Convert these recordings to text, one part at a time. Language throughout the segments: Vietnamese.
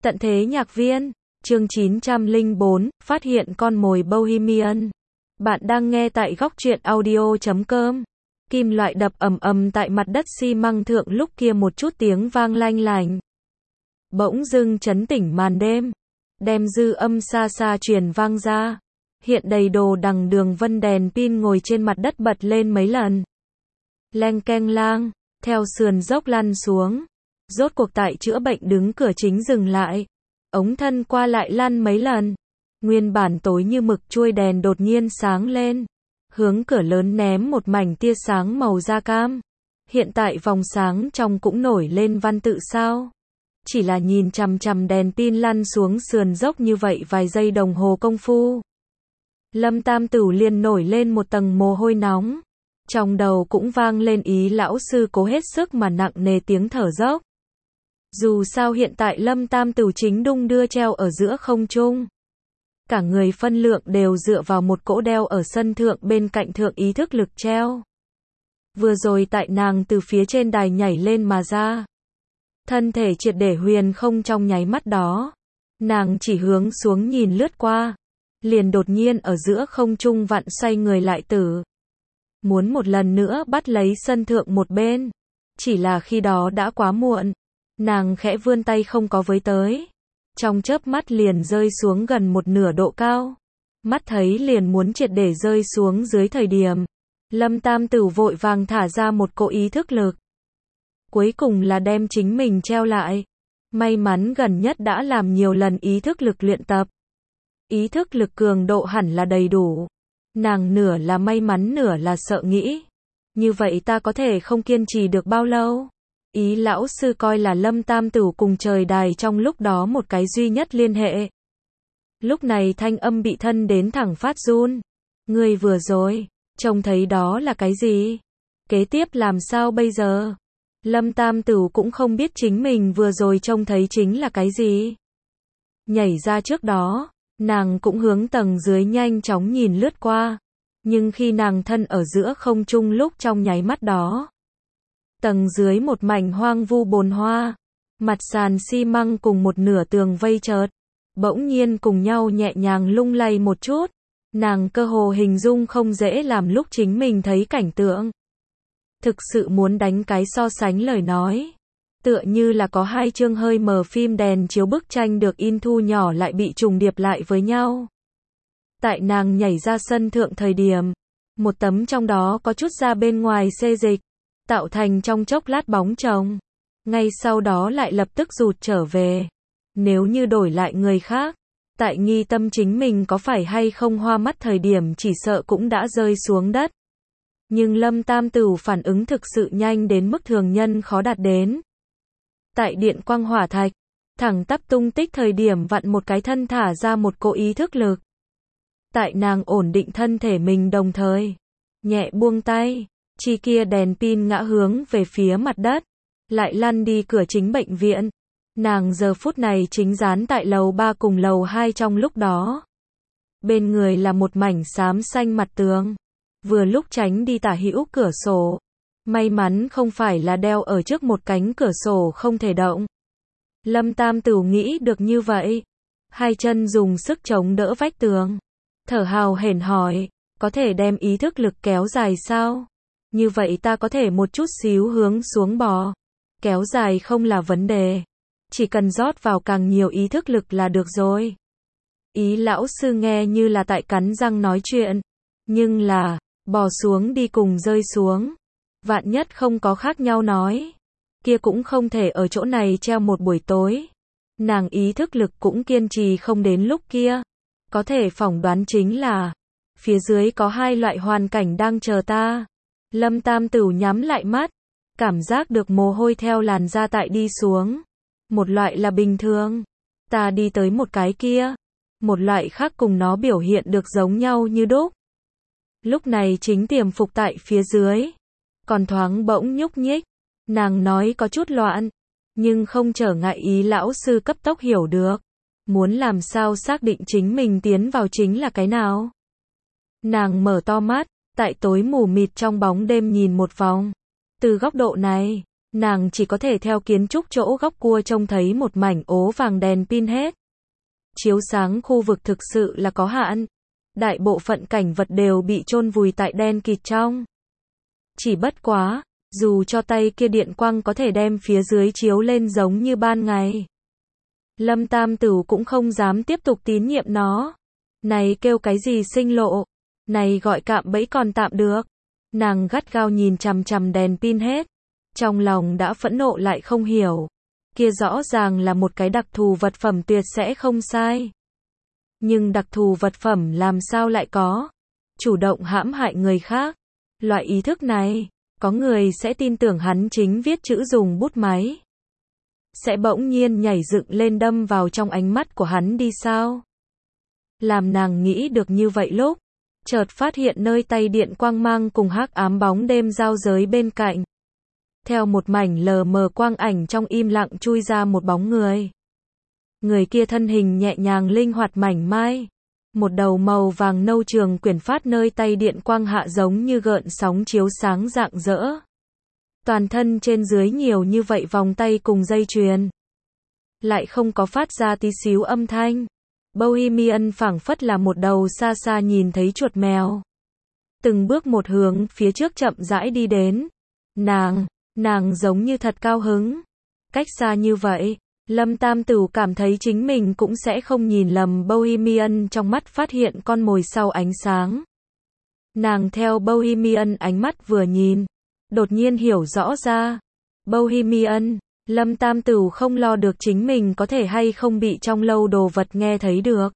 Tận thế nhạc viên, chương 904, phát hiện con mồi Bohemian. Bạn đang nghe tại góc truyện audio.com. Kim loại đập ầm ầm tại mặt đất xi măng thượng, lúc kia một chút tiếng vang lanh lành. Bỗng dưng chấn tỉnh màn đêm, đem dư âm xa xa truyền vang ra. Hiện đầy đồ đằng đường vân đèn pin ngồi trên mặt đất bật lên mấy lần. Leng keng lang, theo sườn dốc lăn xuống. Rốt cuộc tại chữa bệnh đứng cửa chính dừng lại. Ống thân qua lại lăn mấy lần. Nguyên bản tối như mực chuôi đèn đột nhiên sáng lên. Hướng cửa lớn ném một mảnh tia sáng màu da cam. Hiện tại vòng sáng trong cũng nổi lên văn tự sao. Chỉ là nhìn chằm chằm đèn pin lăn xuống sườn dốc như vậy vài giây đồng hồ công phu. Lâm Tam Tửu liền nổi lên một tầng mồ hôi nóng. Trong đầu cũng vang lên ý lão sư cố hết sức mà nặng nề tiếng thở dốc. Dù sao hiện tại Lâm Tam Tửu chính đung đưa treo ở giữa không trung. Cả người phân lượng đều dựa vào một cỗ đeo ở sân thượng bên cạnh thượng ý thức lực treo. Vừa rồi tại nàng từ phía trên đài nhảy lên mà ra. Thân thể triệt để huyền không trong nháy mắt đó. Nàng chỉ hướng xuống nhìn lướt qua. Liền đột nhiên ở giữa không trung vặn xoay người lại tử. Muốn một lần nữa bắt lấy sân thượng một bên. Chỉ là khi đó đã quá muộn. Nàng khẽ vươn tay không có với tới. Trong chớp mắt liền rơi xuống gần một nửa độ cao. Mắt thấy liền muốn triệt để rơi xuống dưới thời điểm. Lâm Tam Tửu vội vàng thả ra một cỗ ý thức lực. Cuối cùng là đem chính mình treo lại. May mắn gần nhất đã làm nhiều lần ý thức lực luyện tập. Ý thức lực cường độ hẳn là đầy đủ. Nàng nửa là may mắn nửa là sợ nghĩ. Như vậy ta có thể không kiên trì được bao lâu? Ý lão sư coi là Lâm Tam Tửu cùng trời đài trong lúc đó một cái duy nhất liên hệ. Lúc này thanh âm bị thân đến thẳng phát run. Ngươi vừa rồi, trông thấy đó là cái gì? Kế tiếp làm sao bây giờ? Lâm Tam Tửu cũng không biết chính mình vừa rồi trông thấy chính là cái gì. Nhảy ra trước đó, nàng cũng hướng tầng dưới nhanh chóng nhìn lướt qua. Nhưng khi nàng thân ở giữa không trung lúc trong nháy mắt đó. Tầng dưới một mảnh hoang vu bồn hoa. Mặt sàn xi măng cùng một nửa tường vây chợt. Bỗng nhiên cùng nhau nhẹ nhàng lung lay một chút. Nàng cơ hồ hình dung không dễ làm lúc chính mình thấy cảnh tượng. Thực sự muốn đánh cái so sánh lời nói. Tựa như là có hai chương hơi mờ phim đèn chiếu bức tranh được in thu nhỏ lại bị trùng điệp lại với nhau. Tại nàng nhảy ra sân thượng thời điểm, một tấm trong đó có chút ra bên ngoài xê dịch, tạo thành trong chốc lát bóng chồng. Ngay sau đó lại lập tức rụt trở về. Nếu như đổi lại người khác, tại nghi tâm chính mình có phải hay không hoa mắt thời điểm chỉ sợ cũng đã rơi xuống đất. Nhưng Lâm Tam Tửu phản ứng thực sự nhanh đến mức thường nhân khó đạt đến. Tại điện quang hỏa thạch, thẳng tắp tung tích thời điểm vặn một cái thân thả ra một cỗ ý thức lực. Tại nàng ổn định thân thể mình đồng thời, nhẹ buông tay, chi kia đèn pin ngã hướng về phía mặt đất, lại lăn đi cửa chính bệnh viện. Nàng giờ phút này chính dán tại lầu 3 cùng lầu 2 trong lúc đó. Bên người là một mảnh xám xanh mặt tường, vừa lúc tránh đi tả hữu cửa sổ. May mắn không phải là đeo ở trước một cánh cửa sổ không thể động. Lâm Tam Tửu nghĩ được như vậy. Hai chân dùng sức chống đỡ vách tường. Thở hào hển hỏi, có thể đem ý thức lực kéo dài sao? Như vậy ta có thể một chút xíu hướng xuống bò. Kéo dài không là vấn đề. Chỉ cần rót vào càng nhiều ý thức lực là được rồi. Ý lão sư nghe như là tại cắn răng nói chuyện. Nhưng là, bò xuống đi cùng rơi xuống. Vạn nhất không có khác nhau nói. Kia cũng không thể ở chỗ này treo một buổi tối. Nàng ý thức lực cũng kiên trì không đến lúc kia. Có thể phỏng đoán chính là phía dưới có hai loại hoàn cảnh đang chờ ta. Lâm Tam Tửu nhắm lại mắt. Cảm giác được mồ hôi theo làn da tại đi xuống. Một loại là bình thường. Ta đi tới một cái kia. Một loại khác cùng nó biểu hiện được giống nhau như đúc. Lúc này chính tiềm phục tại phía dưới. Còn thoáng bỗng nhúc nhích. Nàng nói có chút loạn. Nhưng không trở ngại ý lão sư cấp tốc hiểu được. Muốn làm sao xác định chính mình tiến vào chính là cái nào. Nàng mở to mắt. Tại tối mù mịt trong bóng đêm nhìn một vòng. Từ góc độ này, Nàng chỉ có thể theo kiến trúc chỗ góc cua trông thấy một mảnh ố vàng đèn pin hết. Chiếu sáng khu vực thực sự là có hạn. Đại bộ phận cảnh vật đều bị chôn vùi tại đen kịt trong. Chỉ bất quá, dù cho tay kia điện quang có thể đem phía dưới chiếu lên giống như ban ngày. Lâm Tam Tửu cũng không dám tiếp tục tín nhiệm nó. Này kêu cái gì sinh lộ? Này gọi cạm bẫy còn tạm được. Nàng gắt gao nhìn chằm chằm đèn pin hết. Trong lòng đã phẫn nộ lại không hiểu. Kia rõ ràng là một cái đặc thù vật phẩm tuyệt sẽ không sai. Nhưng đặc thù vật phẩm làm sao lại có? Chủ động hãm hại người khác. Loại ý thức này, có người sẽ tin tưởng hắn chính viết chữ dùng bút máy. Sẽ bỗng nhiên nhảy dựng lên đâm vào trong ánh mắt của hắn đi sao? Làm nàng nghĩ được như vậy lúc, chợt phát hiện nơi tay điện quang mang cùng hắc ám bóng đêm giao giới bên cạnh. Theo một mảnh lờ mờ quang ảnh trong im lặng chui ra một bóng người. Người kia thân hình nhẹ nhàng linh hoạt mảnh mai. Một đầu màu vàng nâu trường quyển phát nơi tay điện quang hạ giống như gợn sóng chiếu sáng rạng rỡ. Toàn thân trên dưới nhiều như vậy vòng tay cùng dây chuyền. Lại không có phát ra tí xíu âm thanh. Bohemian phảng phất là một đầu xa xa nhìn thấy chuột mèo. Từng bước một hướng phía trước chậm rãi đi đến. Nàng giống như thật cao hứng. Cách xa như vậy, Lâm Tam Tửu cảm thấy chính mình cũng sẽ không nhìn lầm Bohemian trong mắt phát hiện con mồi sau ánh sáng. Nàng theo Bohemian ánh mắt vừa nhìn, đột nhiên hiểu rõ ra. Bohemian, Lâm Tam Tửu không lo được chính mình có thể hay không bị trong lâu đồ vật nghe thấy được.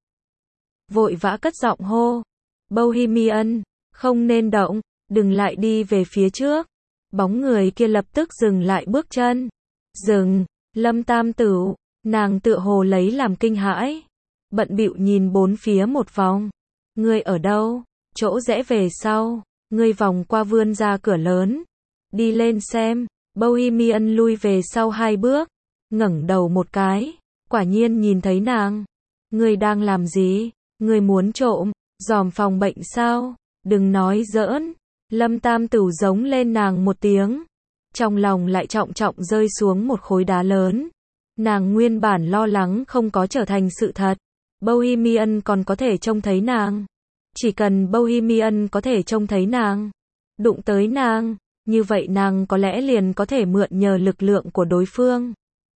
Vội vã cất giọng hô. Bohemian, không nên động, đừng lại đi về phía trước. Bóng người kia lập tức dừng lại bước chân. Dừng, Lâm Tam Tửu, nàng tựa hồ lấy làm kinh hãi. Bận bịu nhìn bốn phía một vòng. Ngươi ở đâu? Chỗ rẽ về sau. Ngươi vòng qua vươn ra cửa lớn. Đi lên xem. Bohemian lui về sau 2 bước. Ngẩng đầu một cái. Quả nhiên nhìn thấy nàng. Ngươi đang làm gì? Ngươi muốn trộm, dòm phòng bệnh sao? Đừng nói giỡn. Lâm Tam Tửu giống lên nàng một tiếng. Trong lòng lại trọng trọng rơi xuống một khối đá lớn. Nàng nguyên bản lo lắng không có trở thành sự thật. Bohemian còn có thể trông thấy nàng. Chỉ cần Bohemian có thể trông thấy nàng, đụng tới nàng, như vậy nàng có lẽ liền có thể mượn nhờ lực lượng của đối phương.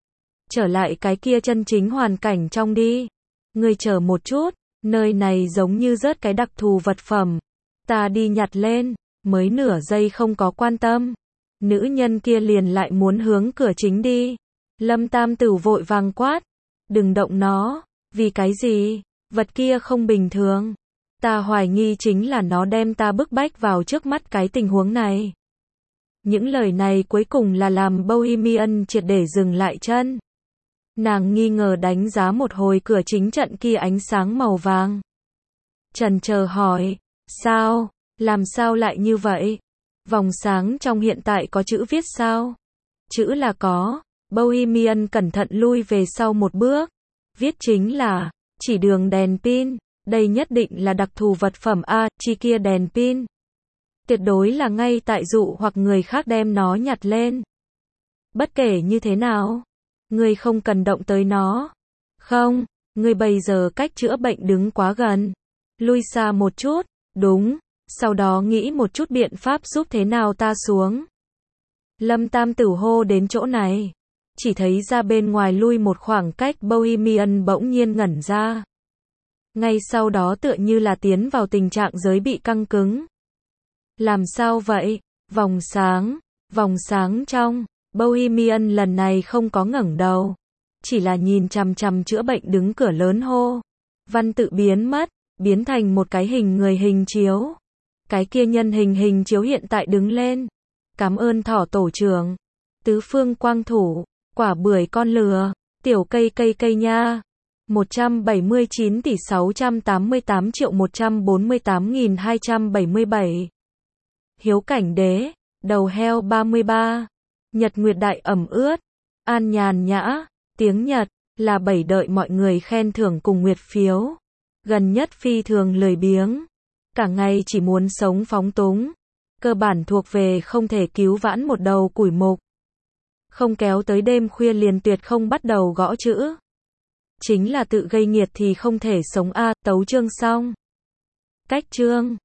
Trở lại cái kia chân chính hoàn cảnh trong đi. Ngươi chờ một chút, nơi này giống như rớt cái đặc thù vật phẩm. Ta đi nhặt lên, mới nửa giây không có quan tâm. Nữ nhân kia liền lại muốn hướng cửa chính đi. Lâm Tam Tửu vội vàng quát. Đừng động nó, vì cái gì? Vật kia không bình thường. Ta hoài nghi chính là nó đem ta bức bách vào trước mắt cái tình huống này. Những lời này cuối cùng là làm Bohemian triệt để dừng lại chân. Nàng nghi ngờ đánh giá một hồi cửa chính trận kia ánh sáng màu vàng. Chần chờ hỏi, sao? Làm sao lại như vậy? Vòng sáng trong hiện tại có chữ viết sao? Chữ là có. Bohemian cẩn thận lui về sau một bước. Viết chính là, chỉ đường đèn pin. Đây nhất định là đặc thù vật phẩm A, chi kia đèn pin. Tuyệt đối là ngay tại dụ hoặc người khác đem nó nhặt lên. Bất kể như thế nào, ngươi không cần động tới nó. Không, ngươi bây giờ cách chữa bệnh đứng quá gần. Lui xa một chút, đúng. Sau đó nghĩ một chút biện pháp giúp thế nào ta xuống. Lâm Tam Tửu hô đến chỗ này. Chỉ thấy ra bên ngoài lui một khoảng cách. Bohemian bỗng nhiên ngẩn ra. Ngay sau đó tựa như là tiến vào tình trạng giới bị căng cứng. Làm sao vậy? Vòng sáng trong. Bohemian lần này không có ngẩng đầu. Chỉ là nhìn chằm chằm chữa bệnh đứng cửa lớn hô. Văn tự biến mất, biến thành một cái hình người hình chiếu. Cái kia nhân hình chiếu hiện tại đứng lên. Cảm ơn Thỏ tổ trưởng. Tứ phương quang thủ. Quả bưởi con lừa. Tiểu cây nha. 179 tỷ 688 triệu 148.277. Hiếu cảnh đế. Đầu heo 33. Nhật nguyệt đại ẩm ướt. An nhàn nhã. Tiếng Nhật. Là 7 đợi mọi người khen thưởng cùng nguyệt phiếu. Gần nhất phi thường lười biếng. Cả ngày chỉ muốn sống phóng túng. Cơ bản thuộc về không thể cứu vãn một đầu củi mục. Không kéo tới đêm khuya liền tuyệt không bắt đầu gõ chữ. Chính là tự gây nghiệt thì không thể sống a. Tấu chương xong. Cách chương